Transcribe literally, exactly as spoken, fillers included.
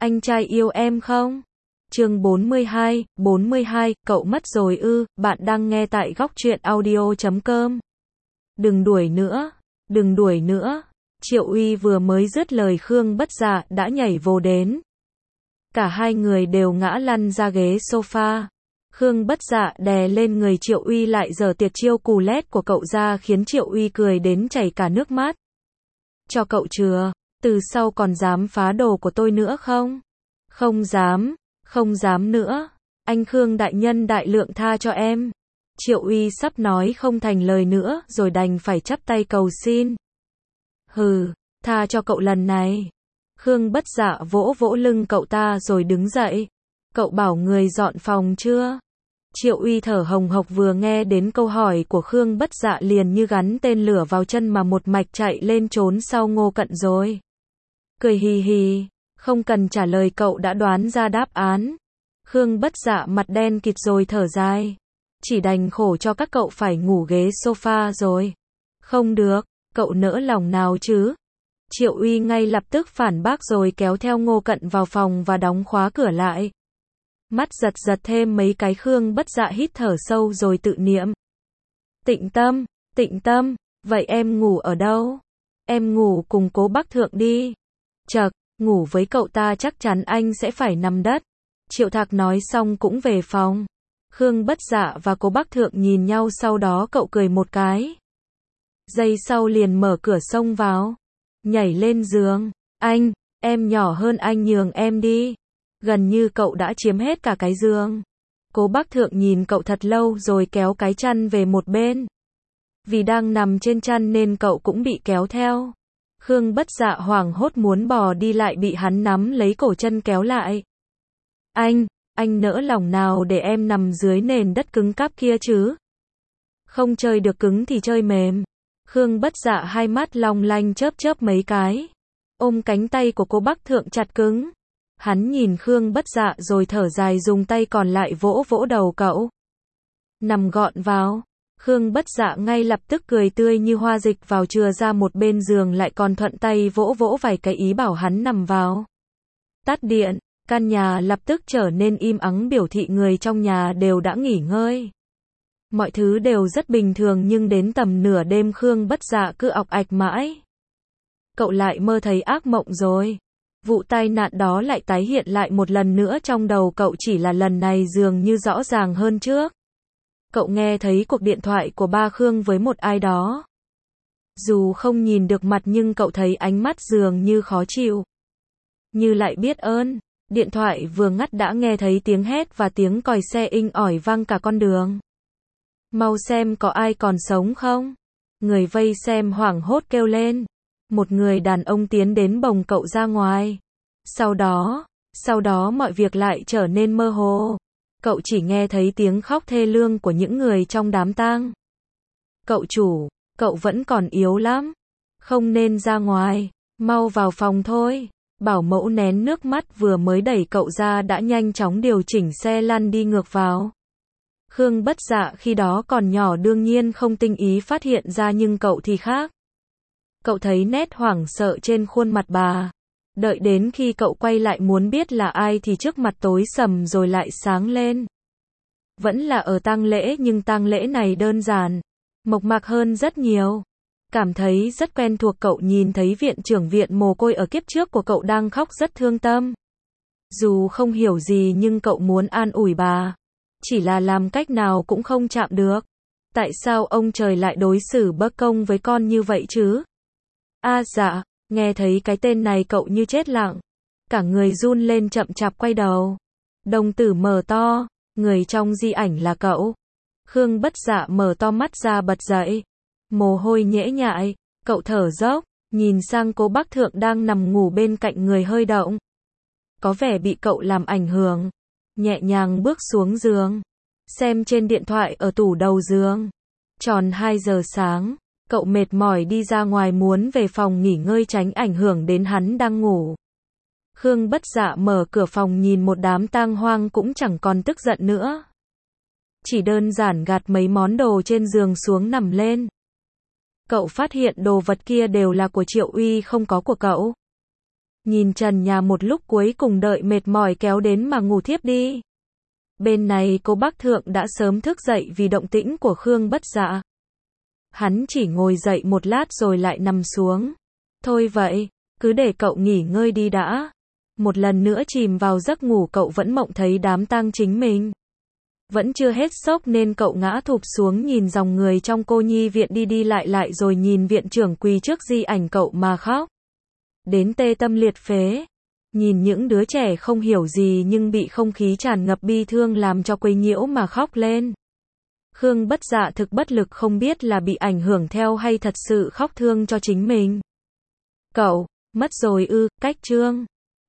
Anh trai yêu em không? Chương bốn mươi hai, bốn mươi hai, cậu mất rồi ư? Bạn đang nghe tại góc truyện audio chấm com. Đừng đuổi nữa, đừng đuổi nữa. Triệu Uy vừa mới dứt lời Khương Bất Dạ đã nhảy vồ đến. Cả hai người đều ngã lăn ra ghế sofa. Khương Bất Dạ đè lên người Triệu Uy lại giở tiệt chiêu cù lét của cậu ra khiến Triệu Uy cười đến chảy cả nước mắt. Cho cậu chừa, từ sau còn dám phá đồ của tôi nữa không? Không dám, không dám nữa. Anh Khương đại nhân đại lượng tha cho em. Triệu Uy sắp nói không thành lời nữa rồi đành phải chắp tay cầu xin. Hừ, tha cho cậu lần này. Khương Bất Dạ vỗ vỗ lưng cậu ta rồi đứng dậy. Cậu bảo người dọn phòng chưa? Triệu Uy thở hồng hộc vừa nghe đến câu hỏi của Khương Bất Dạ liền như gắn tên lửa vào chân mà một mạch chạy lên trốn sau Ngô Cận rồi. Cười hì hì, không cần trả lời cậu đã đoán ra đáp án. Khương Bất Dạ mặt đen kịt rồi thở dài. Chỉ đành khổ cho các cậu phải ngủ ghế sofa rồi. Không được, cậu nỡ lòng nào chứ? Triệu Uy ngay lập tức phản bác rồi kéo theo Ngô Cận vào phòng và đóng khóa cửa lại. Mắt giật giật thêm mấy cái Khương Bất Dạ hít thở sâu rồi tự niệm. Tịnh Tâm, Tịnh Tâm, vậy em ngủ ở đâu? Em ngủ cùng Cố Bắc Thượng đi. Chậc, ngủ với cậu ta chắc chắn anh sẽ phải nằm đất. Triệu Thạc nói xong cũng về phòng. Khương Bất Dạ và Cố Bắc Thượng nhìn nhau sau đó cậu cười một cái. Giây sau liền mở cửa xông vào. Nhảy lên giường. Anh, em nhỏ hơn anh nhường em đi. Gần như cậu đã chiếm hết cả cái giường. Cố Bắc Thượng nhìn cậu thật lâu rồi kéo cái chăn về một bên. Vì đang nằm trên chăn nên cậu cũng bị kéo theo. Khương Bất Dạ hoảng hốt muốn bò đi lại bị hắn nắm lấy cổ chân kéo lại. Anh, anh nỡ lòng nào để em nằm dưới nền đất cứng cáp kia chứ? Không chơi được cứng thì chơi mềm. Khương Bất Dạ hai mắt long lanh chớp chớp mấy cái. Ôm cánh tay của Cố Bắc Thượng chặt cứng. Hắn nhìn Khương Bất Dạ rồi thở dài dùng tay còn lại vỗ vỗ đầu cậu. Nằm gọn vào. Khương Bất Dạ ngay lập tức cười tươi như hoa dịch vào chừa ra một bên giường lại còn thuận tay vỗ vỗ vài cái ý bảo hắn nằm vào. Tắt điện, căn nhà lập tức trở nên im ắng biểu thị người trong nhà đều đã nghỉ ngơi. Mọi thứ đều rất bình thường nhưng đến tầm nửa đêm Khương Bất Dạ cứ ọc ạch mãi. Cậu lại mơ thấy ác mộng rồi. Vụ tai nạn đó lại tái hiện lại một lần nữa trong đầu cậu chỉ là lần này dường như rõ ràng hơn trước. Cậu nghe thấy cuộc điện thoại của ba Khương với một ai đó. Dù không nhìn được mặt nhưng cậu thấy ánh mắt dường như khó chịu. Như lại biết ơn. Điện thoại vừa ngắt đã nghe thấy tiếng hét và tiếng còi xe inh ỏi vang cả con đường. Mau xem có ai còn sống không? Người vây xem hoảng hốt kêu lên. Một người đàn ông tiến đến bồng cậu ra ngoài. Sau đó, sau đó mọi việc lại trở nên mơ hồ. Cậu chỉ nghe thấy tiếng khóc thê lương của những người trong đám tang. Cậu chủ, cậu vẫn còn yếu lắm. Không nên ra ngoài, mau vào phòng thôi. Bảo mẫu nén nước mắt vừa mới đẩy cậu ra đã nhanh chóng điều chỉnh xe lăn đi ngược vào. Khương Bất Dạ khi đó còn nhỏ đương nhiên không tinh ý phát hiện ra nhưng cậu thì khác. Cậu thấy nét hoảng sợ trên khuôn mặt bà. Đợi đến khi cậu quay lại muốn biết là ai thì trước mặt tối sầm rồi lại sáng lên. Vẫn là ở tang lễ nhưng tang lễ này đơn giản, mộc mạc hơn rất nhiều. Cảm thấy rất quen thuộc cậu nhìn thấy viện trưởng viện mồ côi ở kiếp trước của cậu đang khóc rất thương tâm. Dù không hiểu gì nhưng cậu muốn an ủi bà. Chỉ là làm cách nào cũng không chạm được. Tại sao ông trời lại đối xử bất công với con như vậy chứ? À dạ, nghe thấy cái tên này cậu như chết lặng. Cả người run lên chậm chạp quay đầu. Đồng tử mở to, người trong di ảnh là cậu. Khương Bất Dạ mở to mắt ra bật dậy. Mồ hôi nhễ nhại, cậu thở dốc, nhìn sang Cố Bắc Thượng đang nằm ngủ bên cạnh người hơi động. Có vẻ bị cậu làm ảnh hưởng. Nhẹ nhàng bước xuống giường. Xem trên điện thoại ở tủ đầu giường. Tròn hai giờ sáng. Cậu mệt mỏi đi ra ngoài muốn về phòng nghỉ ngơi tránh ảnh hưởng đến hắn đang ngủ. Khương Bất Dạ mở cửa phòng nhìn một đám tang hoang cũng chẳng còn tức giận nữa. Chỉ đơn giản gạt mấy món đồ trên giường xuống nằm lên. Cậu phát hiện đồ vật kia đều là của Triệu Uy không có của cậu. Nhìn trần nhà một lúc cuối cùng đợi mệt mỏi kéo đến mà ngủ thiếp đi. Bên này cô bác Thượng đã sớm thức dậy vì động tĩnh của Khương Bất Dạ. Hắn chỉ ngồi dậy một lát rồi lại nằm xuống. Thôi vậy, cứ để cậu nghỉ ngơi đi đã. Một lần nữa chìm vào giấc ngủ cậu vẫn mộng thấy đám tang chính mình. Vẫn chưa hết sốc nên cậu ngã thụp xuống nhìn dòng người trong cô nhi viện đi đi lại lại rồi nhìn viện trưởng quỳ trước di ảnh cậu mà khóc. Đến tê tâm liệt phế. Nhìn những đứa trẻ không hiểu gì nhưng bị không khí tràn ngập bi thương làm cho quấy nhiễu mà khóc lên. Khương Bất Dạ thực bất lực không biết là bị ảnh hưởng theo hay thật sự khóc thương cho chính mình. Cậu, mất rồi ư, cách chương.